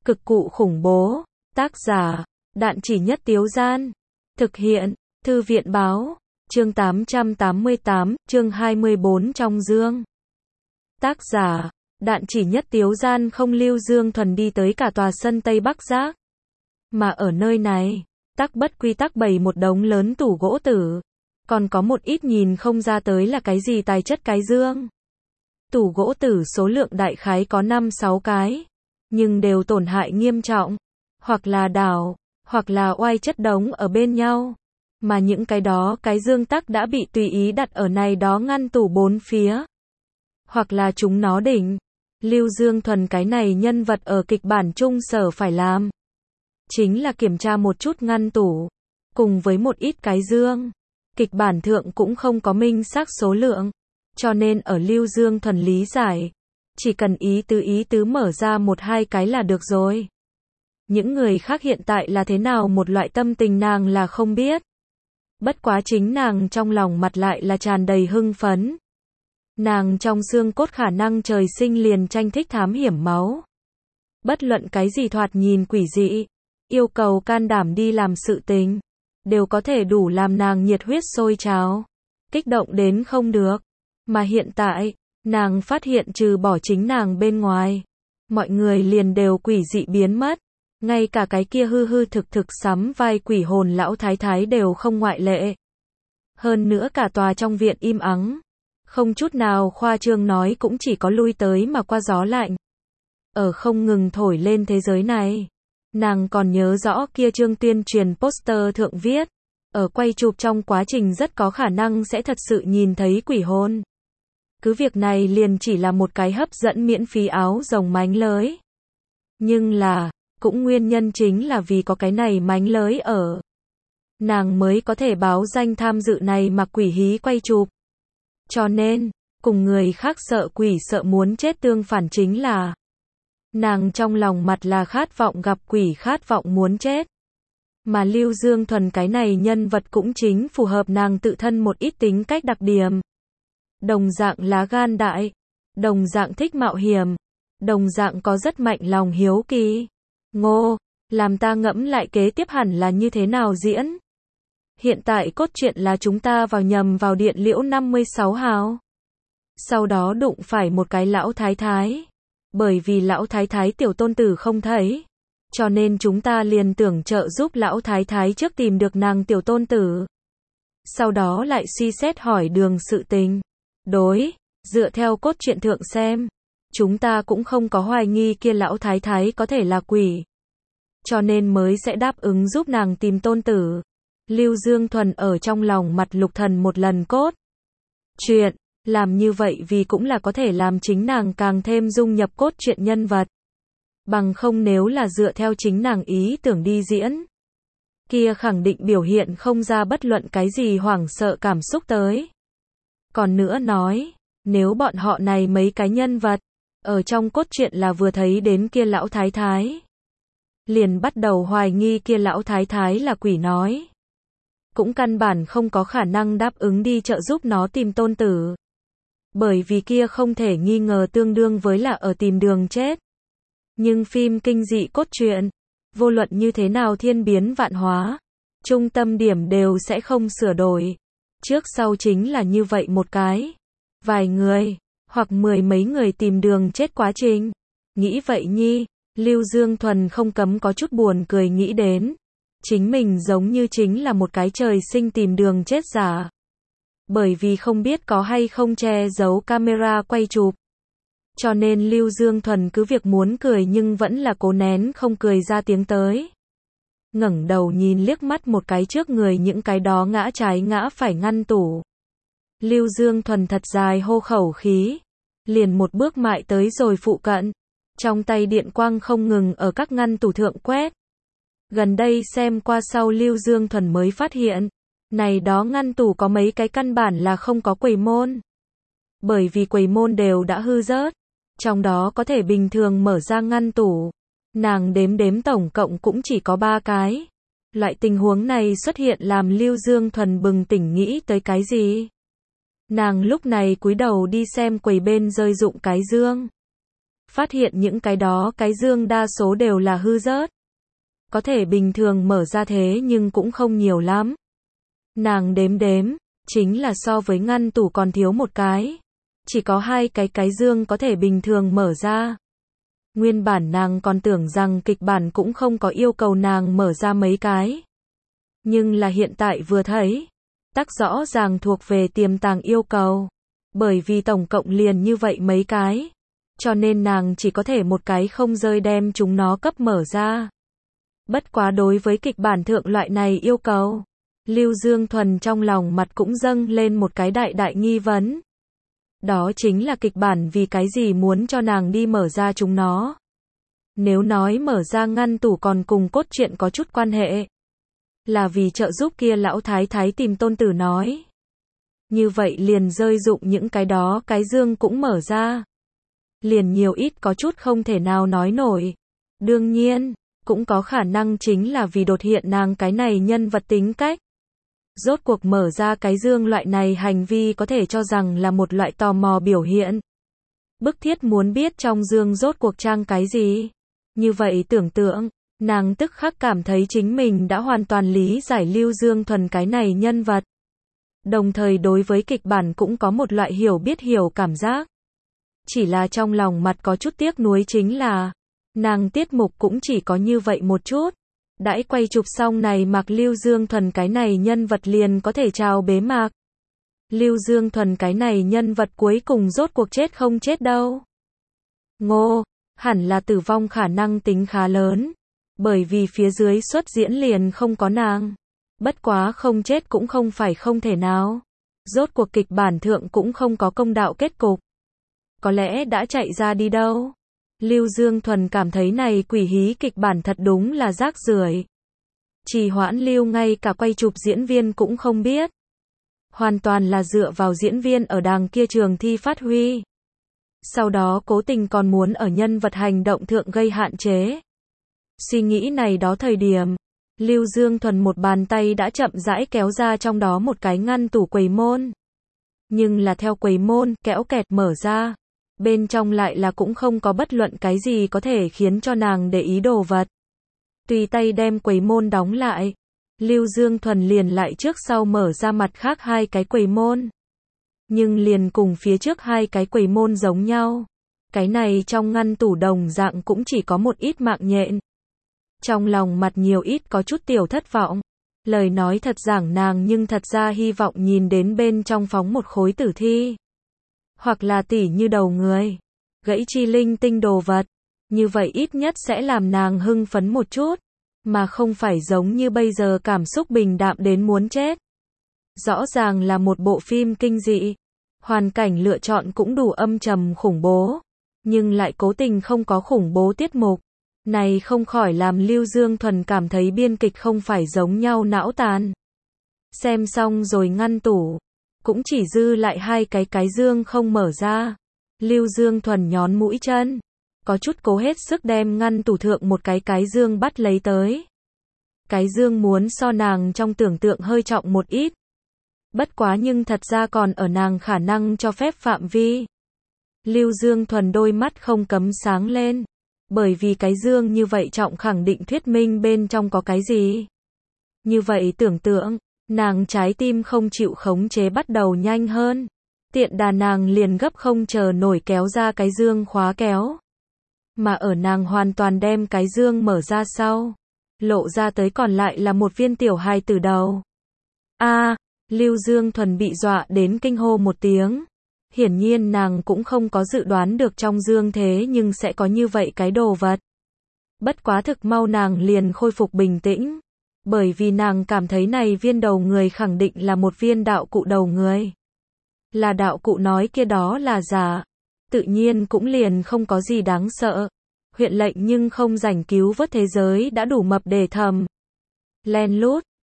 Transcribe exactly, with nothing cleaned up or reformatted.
Cực cụ khủng bố. Tác giả, Đạn Chỉ Nhất Tiếu Gian. Thực hiện, Thư viện Báo. Chương tám trăm tám mươi tám, chương hai mươi bốn trong dương. Tác giả, Đạn Chỉ Nhất Tiếu Gian. Không, Lưu Dương Thuần đi tới cả tòa sân Tây Bắc Giác. Mà ở nơi này, tắc bất quy tắc bày một đống lớn tủ gỗ tử. Còn có một ít nhìn không ra tới là cái gì tài chất cái dương. Tủ gỗ tử số lượng đại khái có năm sáu cái. Nhưng đều tổn hại nghiêm trọng. Hoặc là đảo, hoặc là oai chất đống ở bên nhau. Mà những cái đó cái dương tắc đã bị tùy ý đặt ở này đó ngăn tủ bốn phía. Hoặc là chúng nó đỉnh. Lưu Dương Thuần cái này nhân vật ở kịch bản chung sở phải làm. Chính là kiểm tra một chút ngăn tủ. Cùng với một ít cái dương. Kịch bản thượng cũng không có minh xác số lượng. Cho nên ở Lưu Dương Thuần lý giải. Chỉ cần ý tứ ý tứ mở ra một hai cái là được rồi. Những người khác hiện tại là thế nào một loại tâm tình nàng là không biết. Bất quá chính nàng trong lòng mặt lại là tràn đầy hưng phấn. Nàng trong xương cốt khả năng trời sinh liền tranh thích thám hiểm máu. Bất luận cái gì thoạt nhìn quỷ dị, yêu cầu can đảm đi làm sự tình, đều có thể đủ làm nàng nhiệt huyết sôi trào, kích động đến không được. Mà hiện tại, nàng phát hiện trừ bỏ chính nàng bên ngoài, mọi người liền đều quỷ dị biến mất. Ngay cả cái kia hư hư thực thực sắm vai quỷ hồn lão thái thái đều không ngoại lệ. Hơn nữa cả tòa trong viện im ắng. Không chút nào khoa trương nói cũng chỉ có lui tới mà qua gió lạnh. Ở không ngừng thổi lên thế giới này. Nàng còn nhớ rõ kia chương tuyên truyền poster thượng viết. Ở quay chụp trong quá trình rất có khả năng sẽ thật sự nhìn thấy quỷ hồn. Cứ việc này liền chỉ là một cái hấp dẫn miễn phí áo rồng mánh lưới. Nhưng là... cũng nguyên nhân chính là vì có cái này mánh lới ở. Nàng mới có thể báo danh tham dự này mà quỷ hí quay chụp. Cho nên, cùng người khác sợ quỷ sợ muốn chết tương phản chính là nàng trong lòng mặt là khát vọng gặp quỷ khát vọng muốn chết. Mà Lưu Dương Thuần cái này nhân vật cũng chính phù hợp nàng tự thân một ít tính cách đặc điểm. Đồng dạng lá gan đại, đồng dạng thích mạo hiểm, đồng dạng có rất mạnh lòng hiếu kỳ. Ngô, làm ta ngẫm lại kế tiếp hẳn là như thế nào diễn. Hiện tại cốt truyện là chúng ta vào nhầm vào điện liễu năm mươi sáu hào. Sau đó đụng phải một cái lão thái thái. Bởi vì lão thái thái tiểu tôn tử không thấy. Cho nên chúng ta liền tưởng trợ giúp lão thái thái trước tìm được nàng tiểu tôn tử. Sau đó lại suy xét hỏi đường sự tình. Đối, dựa theo cốt truyện thượng xem. Chúng ta cũng không có hoài nghi kia lão thái thái có thể là quỷ. Cho nên mới sẽ đáp ứng giúp nàng tìm tôn tử. Lưu Dương Thuần ở trong lòng mặt Lục Thần một lần cốt truyện, làm như vậy vì cũng là có thể làm chính nàng càng thêm dung nhập cốt truyện nhân vật. Bằng không nếu là dựa theo chính nàng ý tưởng đi diễn, kia khẳng định biểu hiện không ra bất luận cái gì hoảng sợ cảm xúc tới. Còn nữa nói, nếu bọn họ này mấy cái nhân vật ở trong cốt truyện là vừa thấy đến kia lão thái thái, liền bắt đầu hoài nghi kia lão thái thái là quỷ nói. Cũng căn bản không có khả năng đáp ứng đi trợ giúp nó tìm tôn tử. Bởi vì kia không thể nghi ngờ tương đương với là ở tìm đường chết. Nhưng phim kinh dị cốt truyện, vô luận như thế nào thiên biến vạn hóa, trung tâm điểm đều sẽ không sửa đổi. Trước sau chính là như vậy một cái. Vài người hoặc mười mấy người tìm đường chết quá trình. Nghĩ vậy nhi, Lưu Dương Thuần không cấm có chút buồn cười nghĩ đến. Chính mình giống như chính là một cái trời sinh tìm đường chết giả. Bởi vì không biết có hay không che giấu camera quay chụp. Cho nên Lưu Dương Thuần cứ việc muốn cười nhưng vẫn là cố nén không cười ra tiếng tới. Ngẩng đầu nhìn liếc mắt một cái trước người những cái đó ngã trái ngã phải ngăn tủ. Lưu Dương Thuần thật dài hô khẩu khí. Liền một bước mại tới rồi phụ cận. Trong tay điện quang không ngừng ở các ngăn tủ thượng quét. Gần đây xem qua sau Lưu Dương Thuần mới phát hiện. Này đó ngăn tủ có mấy cái căn bản là không có quầy môn. Bởi vì quầy môn đều đã hư rớt. Trong đó có thể bình thường mở ra ngăn tủ. Nàng đếm đếm tổng cộng cũng chỉ có ba cái. Loại tình huống này xuất hiện làm Lưu Dương Thuần bừng tỉnh nghĩ tới cái gì? Nàng lúc này cúi đầu đi xem quầy bên rơi dụng cái dương. phát hiện những cái đó cái dương đa số đều là hư rớt. Có thể bình thường mở ra thế nhưng cũng không nhiều lắm. Nàng đếm đếm, chính là so với ngăn tủ còn thiếu một cái. Chỉ có hai cái cái dương có thể bình thường mở ra. Nguyên bản nàng còn tưởng rằng kịch bản cũng không có yêu cầu nàng mở ra mấy cái. Nhưng là hiện tại vừa thấy, tắc rõ ràng thuộc về tiềm tàng yêu cầu. Bởi vì tổng cộng liền như vậy mấy cái. Cho nên nàng chỉ có thể một cái không rơi đem chúng nó cấp mở ra. Bất quá đối với kịch bản thượng loại này yêu cầu, Lưu Dương Thuần trong lòng mặt cũng dâng lên một cái đại đại nghi vấn. Đó chính là kịch bản vì cái gì muốn cho nàng đi mở ra chúng nó. Nếu nói mở ra ngăn tủ còn cùng cốt truyện có chút quan hệ, là vì trợ giúp kia lão thái thái tìm tôn tử nói. Như vậy liền rơi dụng những cái đó cái dương cũng mở ra. Liền nhiều ít có chút không thể nào nói nổi. Đương nhiên, cũng có khả năng chính là vì đột hiện nàng cái này nhân vật tính cách. Rốt cuộc mở ra cái dương loại này hành vi có thể cho rằng là một loại tò mò biểu hiện. Bức thiết muốn biết trong dương rốt cuộc trang cái gì. Như vậy tưởng tượng, nàng tức khắc cảm thấy chính mình đã hoàn toàn lý giải Lưu Dương Thuần cái này nhân vật. Đồng thời đối với kịch bản cũng có một loại hiểu biết hiểu cảm giác. Chỉ là trong lòng mặt có chút tiếc nuối chính là, nàng tiết mục cũng chỉ có như vậy một chút. Đãi quay chụp xong này mặc Lưu Dương Thuần cái này nhân vật liền có thể chào bế mạc. Lưu Dương Thuần cái này nhân vật cuối cùng rốt cuộc chết không chết đâu. Ngô, hẳn là tử vong khả năng tính khá lớn. Bởi vì phía dưới xuất diễn liền không có nàng. Bất quá không chết cũng không phải không thể nào. Rốt cuộc kịch bản thượng cũng không có công đạo kết cục. Có lẽ đã chạy ra đi đâu. Lưu Dương Thuần cảm thấy này quỷ hí kịch bản thật đúng là rác rưởi. Trì hoãn lưu ngay cả quay chụp diễn viên cũng không biết. Hoàn toàn là dựa vào diễn viên ở đàng kia trường thi phát huy. Sau đó cố tình còn muốn ở nhân vật hành động thượng gây hạn chế. Suy nghĩ này đó thời điểm, Lưu Dương Thuần một bàn tay đã chậm rãi kéo ra trong đó một cái ngăn tủ quầy môn. Nhưng là theo quầy môn, kẽo kẹt mở ra. Bên trong lại là cũng không có bất luận cái gì có thể khiến cho nàng để ý đồ vật. Tùy tay đem quầy môn đóng lại. Lưu Dương Thuần liền lại trước sau mở ra mặt khác hai cái quầy môn. Nhưng liền cùng phía trước hai cái quầy môn giống nhau. Cái này trong ngăn tủ đồng dạng cũng chỉ có một ít mạng nhện. Trong lòng mặt nhiều ít có chút tiểu thất vọng. Lời nói thật giảng nàng nhưng thật ra hy vọng nhìn đến bên trong phóng một khối tử thi. Hoặc là tỉ như đầu người. Gãy chi linh tinh đồ vật. Như vậy ít nhất sẽ làm nàng hưng phấn một chút. Mà không phải giống như bây giờ cảm xúc bình đạm đến muốn chết. Rõ ràng là một bộ phim kinh dị. Hoàn cảnh lựa chọn cũng đủ âm trầm khủng bố. Nhưng lại cố tình không có khủng bố tiết mục. Này không khỏi làm Lưu Dương Thuần cảm thấy biên kịch không phải giống nhau não tàn. Xem xong rồi ngăn tủ. Cũng chỉ dư lại hai cái cái dương không mở ra. Lưu Dương Thuần nhón mũi chân. Có chút cố hết sức đem ngăn tủ thượng một cái cái dương bắt lấy tới. Cái dương muốn so nàng trong tưởng tượng hơi trọng một ít. Bất quá nhưng thật ra còn ở nàng khả năng cho phép phạm vi. Lưu Dương Thuần đôi mắt không cấm sáng lên. Bởi vì cái dương như vậy trọng khẳng định thuyết minh bên trong có cái gì. Như vậy tưởng tượng, nàng trái tim không chịu khống chế bắt đầu nhanh hơn. Tiện đà nàng liền gấp không chờ nổi kéo ra cái dương khóa kéo. Mà ở nàng hoàn toàn đem cái dương mở ra sau. Lộ ra tới còn lại là một viên tiểu hài tử đầu. A, Lưu Dương Thuần bị dọa đến kinh hô một tiếng. Hiển nhiên nàng cũng không có dự đoán được trong dương thế nhưng sẽ có như vậy cái đồ vật. Bất quá thực mau nàng liền khôi phục bình tĩnh. Bởi vì nàng cảm thấy này viên đầu người khẳng định là một viên đạo cụ đầu người. Là đạo cụ nói kia đó là giả. Tự nhiên cũng liền không có gì đáng sợ. Huyện lệnh nhưng không rảnh cứu vớt thế giới đã đủ mập để thầm. Len lút,